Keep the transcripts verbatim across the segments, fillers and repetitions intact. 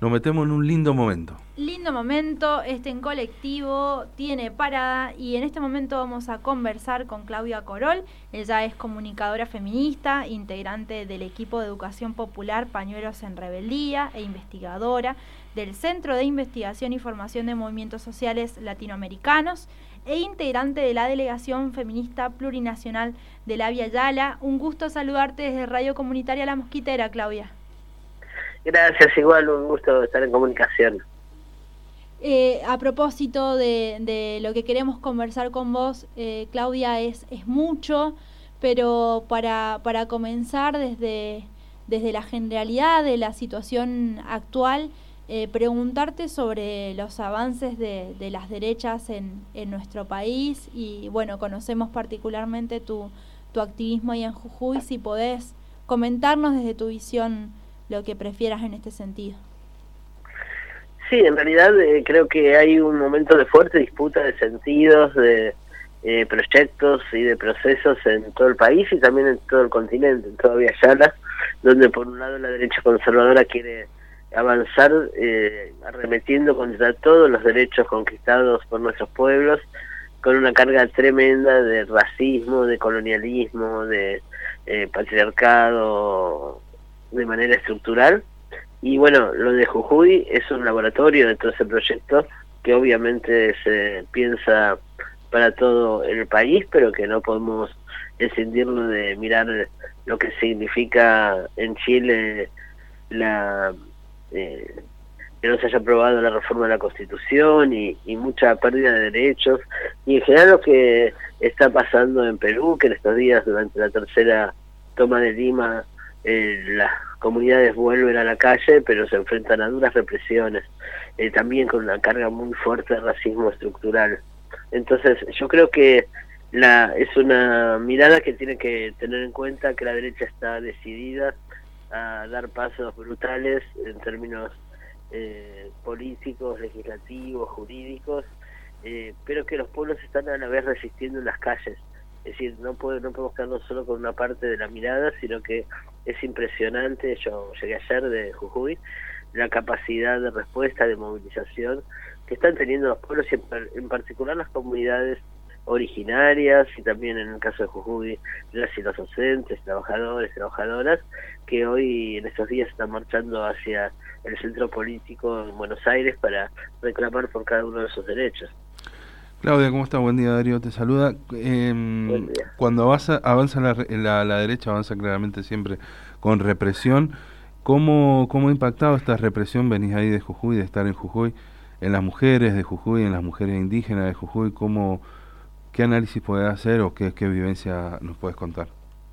nos metemos en un lindo momento. Lindo momento, este en colectivo tiene parada y en este momento vamos a conversar con Claudia Corol. Ella es comunicadora feminista, integrante del equipo de educación popular Pañuelos en Rebeldía e investigadora del Centro de Investigación y Formación de Movimientos Sociales Latinoamericanos e integrante de la Delegación Feminista Plurinacional de la Via Yala. Un gusto saludarte desde Radio Comunitaria La Mosquitera, Claudia. Gracias, igual un gusto estar en comunicación. Eh, a propósito de, de lo que queremos conversar con vos, eh, Claudia, es, es mucho, pero para, para comenzar desde, desde la generalidad de la situación actual, eh, preguntarte sobre los avances de, de las derechas en, en nuestro país y, bueno, conocemos particularmente tu, tu activismo ahí en Jujuy, si podés comentarnos desde tu visión lo que prefieras en este sentido. Sí, en realidad eh, creo que hay un momento de fuerte disputa de sentidos, de eh, proyectos y de procesos en todo el país y también en todo el continente, en toda Via Yala, donde por un lado la derecha conservadora quiere avanzar eh, arremetiendo contra todos los derechos conquistados por nuestros pueblos, con una carga tremenda de racismo, de colonialismo, de eh, patriarcado de manera estructural. Y bueno, lo de Jujuy es un laboratorio de todo ese proyecto que obviamente se piensa para todo el país, pero que no podemos escindirlo de mirar lo que significa en Chile la eh, que no se haya aprobado la reforma de la Constitución y, y mucha pérdida de derechos, y en general lo que está pasando en Perú, que en estos días durante la tercera toma de Lima eh, las comunidades vuelven a la calle, pero se enfrentan a duras represiones, eh, también con una carga muy fuerte de racismo estructural. Entonces yo creo que la es una mirada que tiene que tener en cuenta que la derecha está decidida a dar pasos brutales en términos eh, políticos, legislativos, jurídicos, eh, pero que los pueblos están a la vez resistiendo en las calles. Es decir, no, puede, no podemos quedarnos solo con una parte de la mirada, sino que es impresionante, yo llegué ayer de Jujuy, la capacidad de respuesta, de movilización que están teniendo los pueblos y en, en particular las comunidades originarias y también en el caso de Jujuy las y los docentes, trabajadores, trabajadoras que hoy en estos días están marchando hacia el centro político en Buenos Aires para reclamar por cada uno de sus derechos. Claudia, ¿cómo estás? Buen día, Darío, te saluda. Eh, Buen día. Cuando avanza, avanza la, la, la derecha, avanza claramente siempre con represión. ¿Cómo, cómo ha impactado esta represión? Venís ahí de Jujuy, de estar en Jujuy, en las mujeres de Jujuy, en las mujeres indígenas de Jujuy. ¿Cómo, ¿Qué análisis podés hacer o qué, qué vivencia nos puedes contar?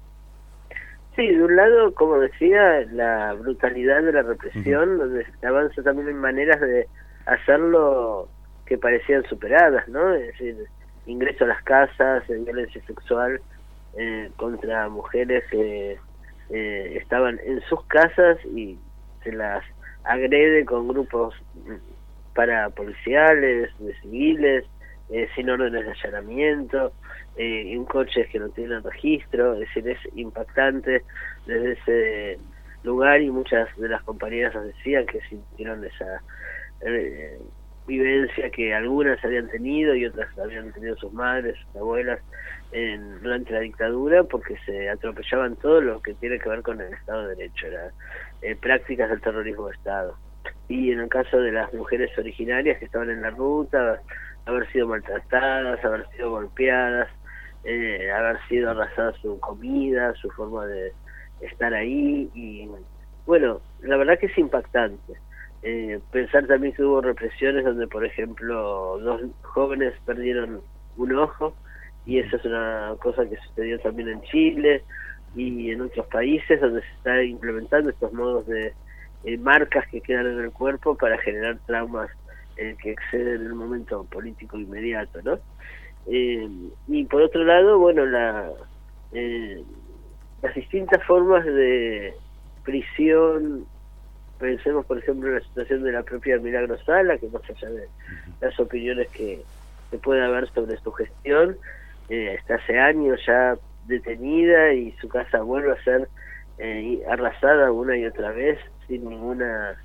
Sí, de un lado, como decía, la brutalidad de la represión, uh-huh. donde avanza también en maneras de hacerlo que parecían superadas, ¿no? Es decir, ingreso a las casas, violencia sexual eh, contra mujeres que eh, estaban en sus casas y se las agrede con grupos parapoliciales, de civiles, eh, sin órdenes de allanamiento, eh, en coches que no tienen registro. Es decir, es impactante desde ese lugar y muchas de las compañeras nos decían que sintieron esa eh, vivencia que algunas habían tenido y otras habían tenido sus madres, sus abuelas en, durante la dictadura, porque se atropellaban todo lo que tiene que ver con el Estado de Derecho, era, eh, prácticas del terrorismo de Estado. Y en el caso de las mujeres originarias que estaban en la ruta, haber sido maltratadas, haber sido golpeadas, eh, haber sido arrasada su comida, su forma de estar ahí, y bueno, la verdad que es impactante. Eh, pensar también que hubo represiones donde, por ejemplo, dos jóvenes perdieron un ojo, y eso es una cosa que sucedió también en Chile y en otros países donde se está implementando estos modos de eh, marcas que quedan en el cuerpo para generar traumas eh, que exceden el momento político inmediato, ¿no? Eh, y por otro lado, bueno, la eh, las distintas formas de prisión. Pensemos, por ejemplo, en la situación de la propia Milagro Sala, que más allá de las opiniones que se puede haber sobre su gestión, eh, está hace años ya detenida y su casa vuelve a ser eh, arrasada una y otra vez sin ninguna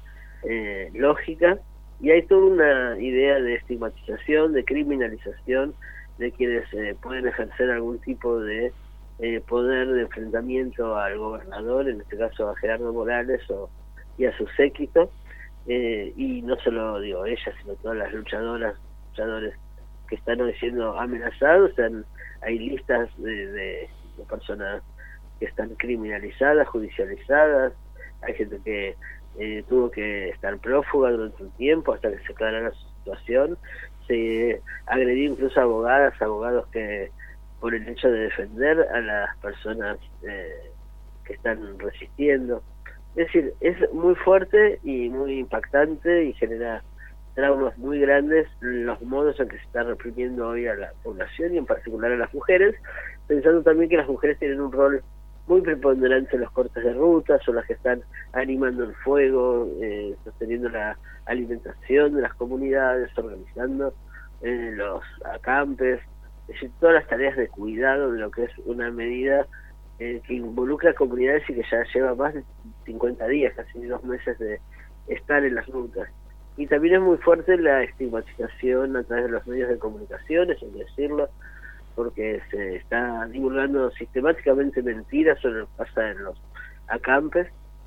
eh, lógica, y hay toda una idea de estigmatización, de criminalización de quienes eh, pueden ejercer algún tipo de eh, poder de enfrentamiento al gobernador, en este caso a Gerardo Morales o, y a su séquito, eh, y no solo digo ella, sino todas las luchadoras, luchadores que están hoy siendo amenazados. Están, hay listas de, de, de personas que están criminalizadas, judicializadas, hay gente que eh, tuvo que estar prófuga durante un tiempo hasta que se aclarara su situación. Se agredió incluso a abogadas, abogados que por el hecho de defender a las personas eh, que están resistiendo. Es decir, es muy fuerte y muy impactante y genera traumas muy grandes los modos en que se está reprimiendo hoy a la población y en particular a las mujeres, pensando también que las mujeres tienen un rol muy preponderante en los cortes de ruta, son las que están animando el fuego, eh, sosteniendo la alimentación de las comunidades, organizando eh, los acampes, es decir, todas las tareas de cuidado de lo que es una medida eh, que involucra a comunidades y que ya lleva más de cincuenta días, casi dos meses de estar en las rutas. Y también es muy fuerte la estigmatización a través de los medios de comunicación, hay que decirlo, porque se está divulgando sistemáticamente mentiras sobre lo que pasa en los acampes.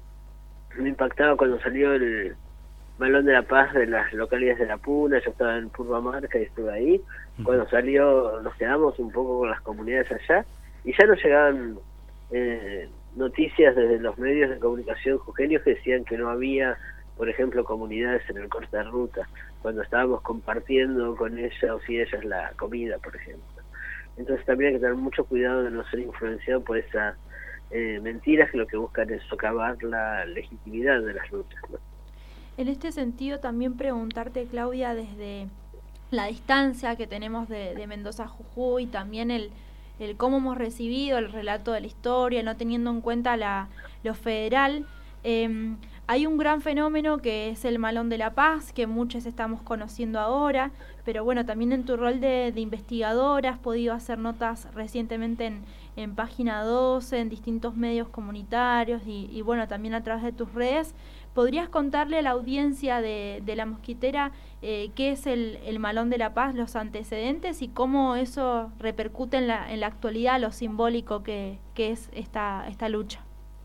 Me impactaba cuando salió el Malón de la Paz de las localidades de La Puna, yo estaba en Purmamarca y estuve ahí. Cuando salió nos quedamos un poco con las comunidades allá y ya nos llegaban eh, noticias desde los medios de comunicación jujeños que decían que no había, por ejemplo, comunidades en el corte de ruta, cuando estábamos compartiendo con ellas y ellas la comida, por ejemplo. Entonces también hay que tener mucho cuidado de no ser influenciado por esas eh, mentiras que lo que buscan es socavar la legitimidad de las luchas, ¿no? En este sentido también preguntarte, Claudia, desde la distancia que tenemos de, de Mendoza a Jujuy, también el, el cómo hemos recibido el relato de la historia, no teniendo en cuenta la, lo federal, eh, hay un gran fenómeno que es el Malón de la Paz, que muchos estamos conociendo ahora, pero bueno, también en tu rol de, de investigadora has podido hacer notas recientemente en, en Página doce, en distintos medios comunitarios y, y bueno, también a través de tus redes. ¿Podrías contarle a la audiencia de, de La Mosquitera eh, qué es el, el Malón de la Paz, los antecedentes y cómo eso repercute en la, en la actualidad, lo simbólico que, que es esta, esta lucha?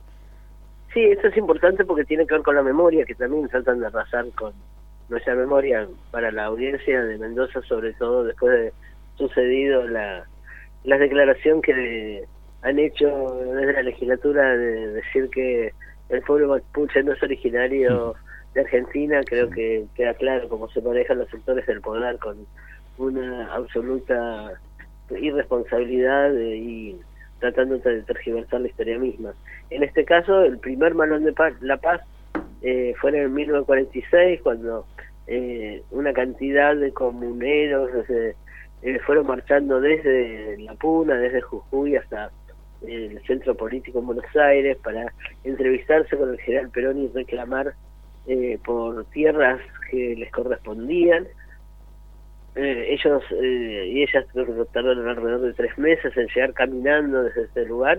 Sí, esto es importante porque tiene que ver con la memoria, que también tratan de arrasar con nuestra memoria para la audiencia de Mendoza, sobre todo después de sucedido la, la declaración que han hecho desde la legislatura de decir que el pueblo mapuche no es originario de Argentina. Creo que queda claro cómo se manejan los sectores del poder con una absoluta irresponsabilidad y tratando de tergiversar la historia misma. En este caso, el primer Malón de Paz, La Paz eh, fue en el mil novecientos cuarenta y seis, cuando eh, una cantidad de comuneros desde, eh, fueron marchando desde La Puna, desde Jujuy hasta eh, el centro político en Buenos Aires para entrevistarse con el general Perón y reclamar eh, por tierras que les correspondían. Eh, ellos eh, y ellas tardaron alrededor de tres meses en llegar caminando desde este lugar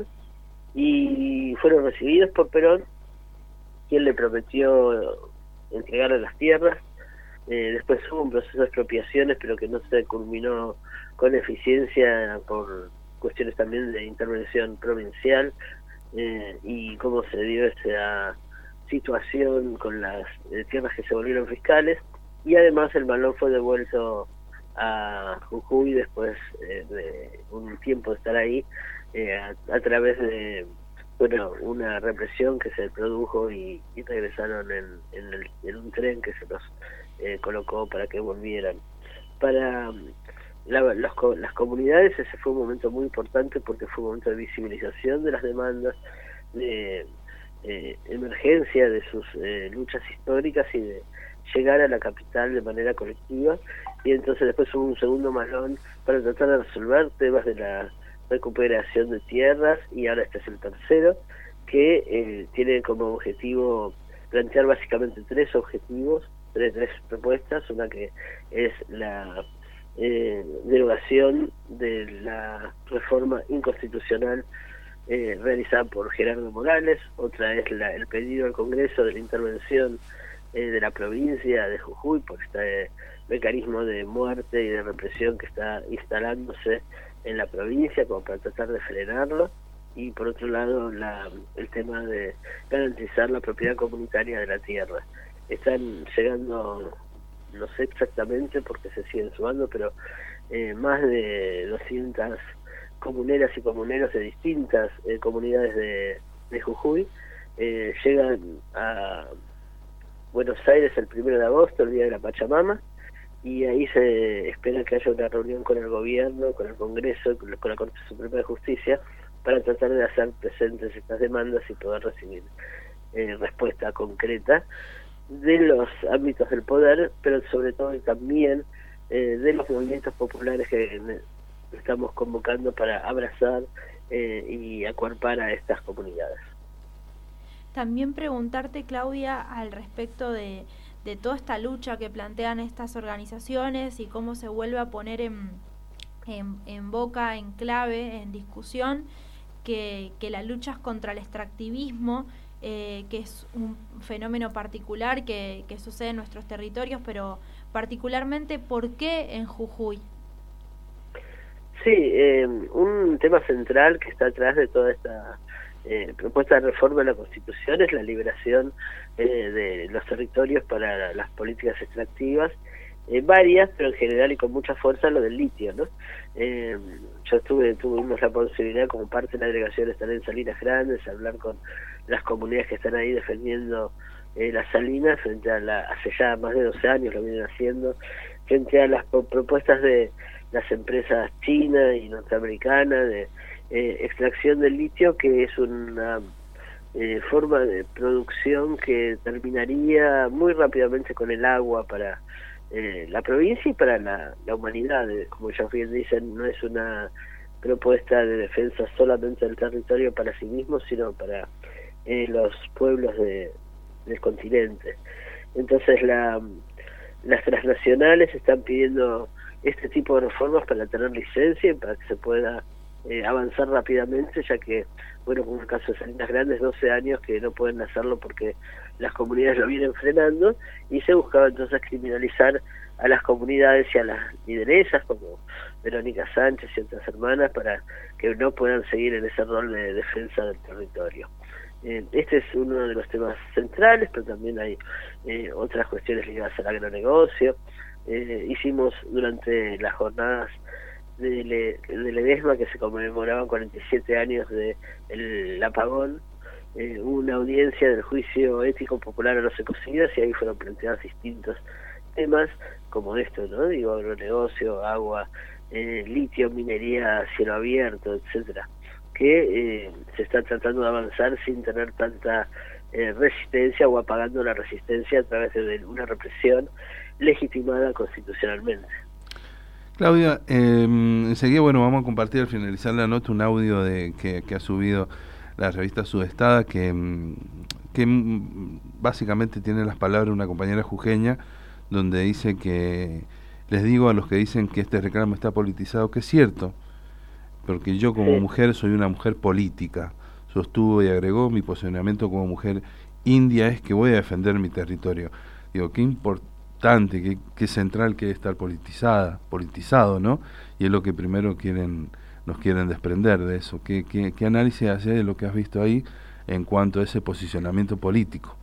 y fueron recibidos por Perón, quien le prometió entregarle las tierras. Eh, después hubo un proceso de expropiaciones, pero que no se culminó con eficiencia por cuestiones también de intervención provincial, eh, y cómo se dio esa situación con las eh, tierras que se volvieron fiscales. Y además el Malón fue devuelto a Jujuy después eh, de un tiempo de estar ahí, eh, a, a través de bueno una represión que se produjo y, y regresaron en, en, el, en un tren que se los eh, colocó para que volvieran. Para la, los, las comunidades ese fue un momento muy importante porque fue un momento de visibilización de las demandas, de eh, emergencia de sus eh, luchas históricas y de llegar a la capital de manera colectiva. Y entonces después hubo un segundo malón para tratar de resolver temas de la recuperación de tierras, y ahora este es el tercero, que eh, tiene como objetivo plantear básicamente tres objetivos, tres, tres propuestas. Una que es la eh, derogación de la reforma inconstitucional eh, realizada por Gerardo Morales. Otra es la, el pedido al Congreso de la intervención eh, de la provincia de Jujuy por este mecanismo de muerte y de represión que está instalándose en la provincia, como para tratar de frenarlo, y por otro lado la, el tema de garantizar la propiedad comunitaria de la tierra. Están llegando, no sé exactamente porque se siguen sumando, pero eh, más de doscientas comuneras y comuneros de distintas eh, comunidades de, de Jujuy eh, llegan a Buenos Aires el primero de agosto, el día de la Pachamama, y ahí se espera que haya una reunión con el gobierno, con el Congreso, con la Corte Suprema de Justicia, para tratar de hacer presentes estas demandas y poder recibir eh, respuesta concreta de los ámbitos del poder, pero sobre todo también eh, de los movimientos populares que estamos convocando para abrazar eh, y acuerpar a estas comunidades. También preguntarte, Claudia, al respecto de, de toda esta lucha que plantean estas organizaciones y cómo se vuelve a poner en, en, en boca, en clave, en discusión, que, que la lucha es contra el extractivismo, eh, que es un fenómeno particular que, que sucede en nuestros territorios, pero particularmente, ¿por qué en Jujuy? Sí, eh, un tema central que está atrás de toda esta eh, propuesta de reforma de la Constitución es la liberación eh, de los territorios para las políticas extractivas, eh, varias, pero en general y con mucha fuerza lo del litio, ¿no? Eh, yo estuve, tuvimos la posibilidad como parte de la delegación de estar en Salinas Grandes, hablar con las comunidades que están ahí defendiendo eh, las salinas frente a la, hace ya más de doce años lo vienen haciendo, frente a las propuestas de las empresas chinas y norteamericanas de eh, extracción del litio, que es una eh, forma de producción que terminaría muy rápidamente con el agua para eh, la provincia y para la, la humanidad. Como ellos bien dicen, no es una propuesta de defensa solamente del territorio para sí mismo, sino para eh, los pueblos de, del continente. Entonces la, las transnacionales están pidiendo este tipo de reformas para tener licencia y para que se pueda eh, avanzar rápidamente, ya que, bueno, como el caso de Salinas Grandes, doce años que no pueden hacerlo porque las comunidades lo vienen frenando, y se buscaba entonces criminalizar a las comunidades y a las lideresas como Verónica Sánchez y otras hermanas para que no puedan seguir en ese rol de defensa del territorio. Eh, este es uno de los temas centrales, pero también hay eh, otras cuestiones ligadas al agronegocio. Eh, hicimos durante las jornadas del de Ledesma, que se conmemoraban cuarenta y siete años del apagón, eh, una audiencia del juicio ético popular a los ecocidas, y ahí fueron planteados distintos temas como esto, ¿no? Digo, agronegocio, agua, eh, litio, minería, cielo abierto, etcétera, que eh, se está tratando de avanzar sin tener tanta eh, resistencia o apagando la resistencia a través de una represión legitimada constitucionalmente. Claudia, eh, enseguida, bueno, vamos a compartir al finalizar la nota un audio de que, que ha subido la revista Sudestada, que, que básicamente tiene las palabras de una compañera jujeña, donde dice que les digo a los que dicen que este reclamo está politizado, que es cierto, porque yo como sí. mujer soy una mujer política, sostuvo y agregó, mi posicionamiento como mujer india es que voy a defender mi territorio. Digo, qué importante, Qué, qué central que es estar politizada, politizado, ¿no? Y es lo que primero quieren, nos quieren desprender de eso. ¿Qué, qué, qué análisis hace de lo que has visto ahí en cuanto a ese posicionamiento político?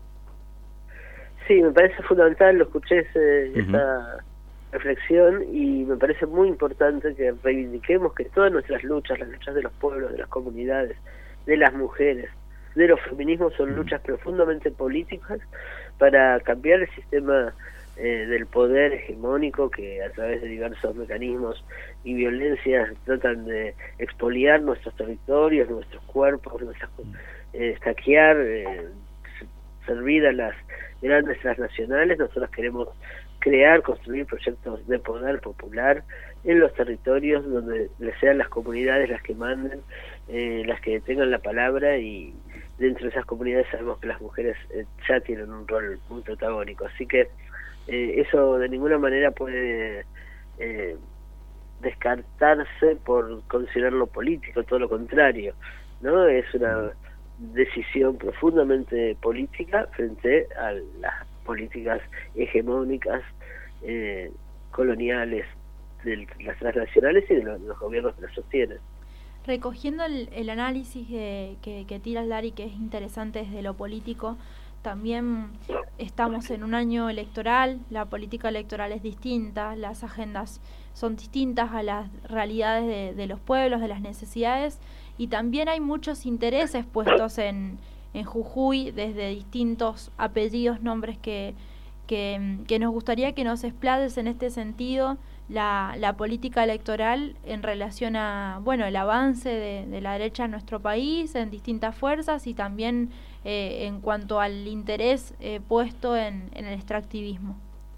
Sí, me parece fundamental, lo escuché ese, uh-huh. esa reflexión, y me parece muy importante que reivindiquemos que todas nuestras luchas, las luchas de los pueblos, de las comunidades, de las mujeres, de los feminismos, son uh-huh. luchas profundamente políticas para cambiar el sistema Eh, del poder hegemónico que a través de diversos mecanismos y violencias tratan de expoliar nuestros territorios, nuestros cuerpos, nuestras, eh, estaquear, eh, servir a las grandes transnacionales. Nosotros queremos crear, construir proyectos de poder popular en los territorios donde sean las comunidades las que manden, eh, las que tengan la palabra, y dentro de esas comunidades sabemos que las mujeres eh, ya tienen un rol muy protagónico, así que Eh, eso de ninguna manera puede eh, descartarse por considerarlo político, todo lo contrario, ¿no? Es una decisión profundamente política frente a las políticas hegemónicas, eh, coloniales, de las transnacionales y de los, de los gobiernos que las sostienen. Recogiendo el, el análisis que, que, que tira Lari, que es interesante desde lo político, también estamos en un año electoral, la política electoral es distinta, las agendas son distintas a las realidades de, de los pueblos, de las necesidades, y también hay muchos intereses puestos en, en Jujuy desde distintos apellidos, nombres que, que, que nos gustaría que nos explaces en este sentido la, la política electoral en relación a, bueno, el avance de, de la derecha en nuestro país, en distintas fuerzas, y también eh, en cuanto al interés eh, puesto en, en el extractivismo.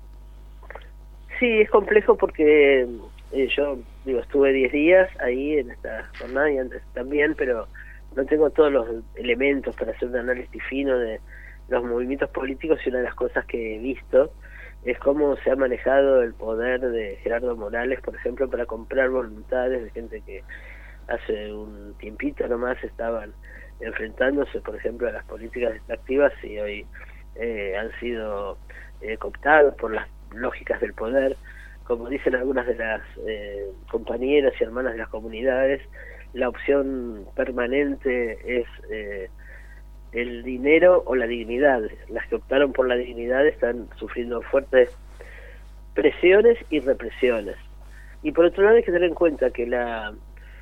Sí, es complejo porque eh, yo digo estuve diez días ahí en esta jornada y antes también, pero no tengo todos los elementos para hacer un análisis fino de los movimientos políticos, y una de las cosas que he visto es cómo se ha manejado el poder de Gerardo Morales, por ejemplo, para comprar voluntades de gente que hace un tiempito nomás estaban enfrentándose, por ejemplo, a las políticas extractivas, y hoy eh, han sido eh, cooptados por las lógicas del poder. Como dicen algunas de las eh, compañeras y hermanas de las comunidades, la opción permanente es eh, el dinero o la dignidad. Las que optaron por la dignidad están sufriendo fuertes presiones y represiones. Y por otro lado hay que tener en cuenta que la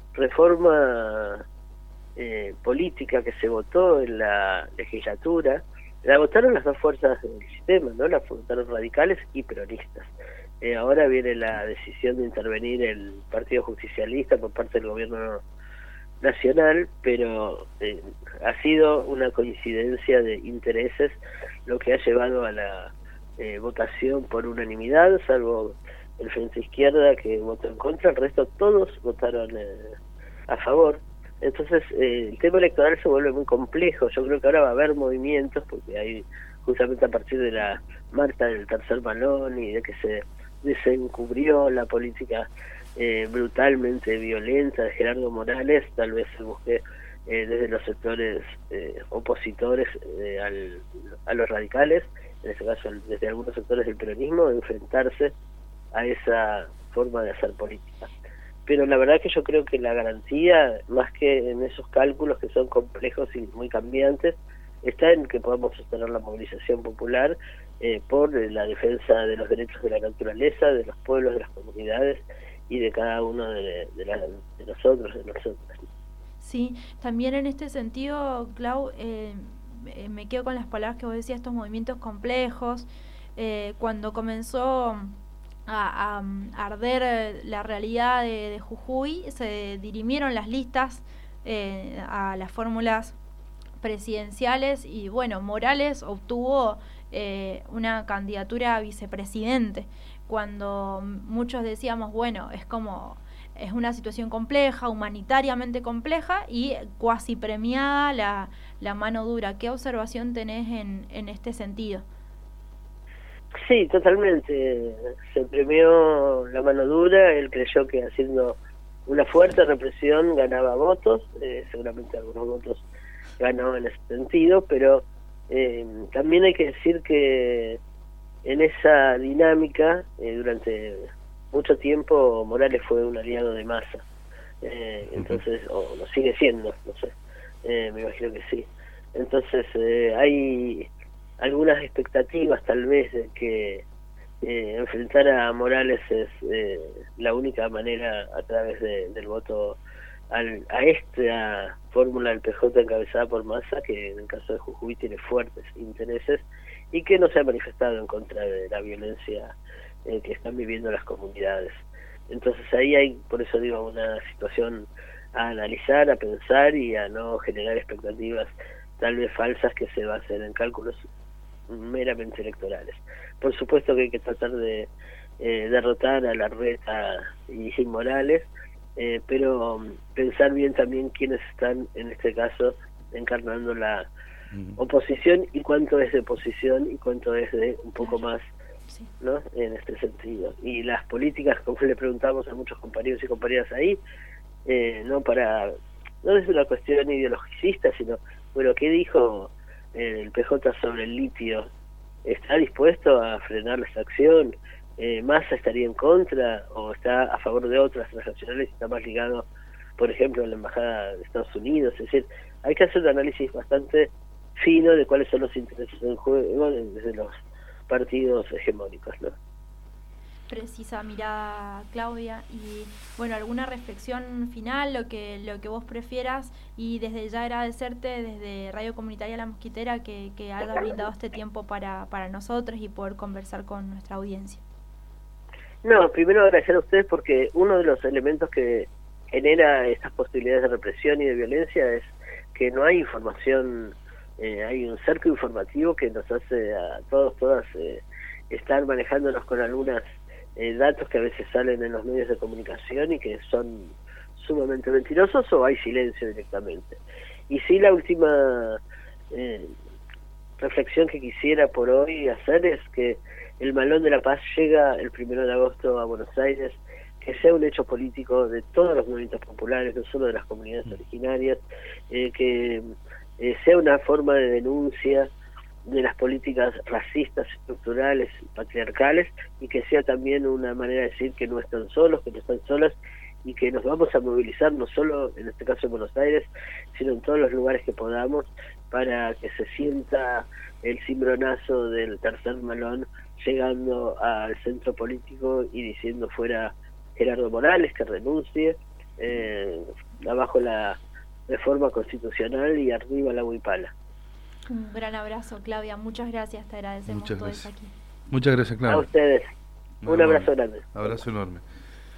reforma eh, política que se votó en la legislatura, la votaron las dos fuerzas del sistema, ¿no? La votaron radicales y peronistas. Eh, ahora viene la decisión de intervenir el Partido Justicialista por parte del gobierno nacional, pero eh, ha sido una coincidencia de intereses lo que ha llevado a la eh, votación por unanimidad, salvo el Frente Izquierda que votó en contra. El resto todos votaron eh, a favor. Entonces eh, el tema electoral se vuelve muy complejo. Yo creo que ahora va a haber movimientos, porque hay justamente a partir de la marcha del tercer balón y de que se desencubrió la política eh, brutalmente violenta de Gerardo Morales, tal vez se busque eh, desde los sectores eh, opositores eh, al, a los radicales, en este caso desde algunos sectores del peronismo, enfrentarse a esa forma de hacer política. Pero la verdad que yo creo que la garantía, más que en esos cálculos que son complejos y muy cambiantes, está en que podamos sostener la movilización popular eh, por la defensa de los derechos de la naturaleza, de los pueblos, de las comunidades y de cada uno de, de, la, de nosotros, de nosotras. Sí, también en este sentido, Clau, eh, me quedo con las palabras que vos decías, estos movimientos complejos. Eh, cuando comenzó a, a arder la realidad de, de Jujuy, se dirimieron las listas eh, a las fórmulas presidenciales y bueno, Morales obtuvo eh, una candidatura a vicepresidente, cuando muchos decíamos, bueno, es como, es una situación compleja, humanitariamente compleja y cuasi premiada la, la mano dura. ¿Qué observación tenés en, en este sentido? Sí, totalmente. Se premió la mano dura. Él creyó que haciendo una fuerte represión ganaba votos, eh, seguramente algunos votos ganó en ese sentido, pero eh, también hay que decir que en esa dinámica eh, durante mucho tiempo Morales fue un aliado de Massa, eh, entonces, o lo sigue siendo, no sé, eh, me imagino que sí. Entonces eh, hay algunas expectativas tal vez de que eh, enfrentar a Morales es eh, la única manera a través de, del voto al, a esta fórmula del P J encabezada por Massa, que en el caso de Jujuy tiene fuertes intereses y que no se ha manifestado en contra de la violencia eh, que están viviendo las comunidades. Entonces ahí hay, por eso digo, una situación a analizar, a pensar y a no generar expectativas tal vez falsas que se basen en cálculos meramente electorales. Por supuesto que hay que tratar de eh, derrotar a Larreta y Morales, eh, pero pensar bien también quiénes están en este caso encarnando la oposición y cuánto es de oposición y cuánto es de un poco más, ¿no? En este sentido. Y las políticas, como le preguntamos a muchos compañeros y compañeras ahí, eh, no para no es una cuestión ideologicista, sino, bueno, ¿qué dijo el P J sobre el litio ¿está dispuesto a frenar esa acción? Eh, ¿Massa estaría en contra o está a favor de otras transnacionales y está más ligado, por ejemplo, a la Embajada de Estados Unidos? Es decir, hay que hacer un análisis bastante fino de cuáles son los intereses en juego desde los partidos hegemónicos, ¿no? Precisa mirada, Claudia. Y bueno, alguna reflexión final, lo que lo que vos prefieras, y desde ya agradecerte desde Radio Comunitaria La Mosquitera que, que hayas brindado este tiempo para, para nosotros y poder conversar con nuestra audiencia. No, primero agradecer a ustedes porque uno de los elementos que genera estas posibilidades de represión y de violencia es que no hay información, eh, hay un cerco informativo que nos hace a todos, todas eh, estar manejándonos con algunas Eh, datos que a veces salen en los medios de comunicación y que son sumamente mentirosos, o hay silencio directamente. Y sí, la última eh, reflexión que quisiera por hoy hacer es que el Malón de la Paz llega el primero de agosto a Buenos Aires, que sea un hecho político de todos los movimientos populares, no solo de las comunidades originarias, eh, que eh, sea una forma de denuncia de las políticas racistas, estructurales, patriarcales, y que sea también una manera de decir que no están solos, que no están solas, y que nos vamos a movilizar no solo en este caso en Buenos Aires, sino en todos los lugares que podamos, para que se sienta el cimbronazo del tercer Malón llegando al centro político y diciendo fuera Gerardo Morales, que renuncie, eh, abajo la reforma constitucional y arriba la huipala. Un gran abrazo, Claudia. Muchas gracias. Te agradecemos Muchas todo gracias. eso aquí. Muchas gracias, Claudia. A ustedes. Un No, abrazo grande. Abrazo enorme.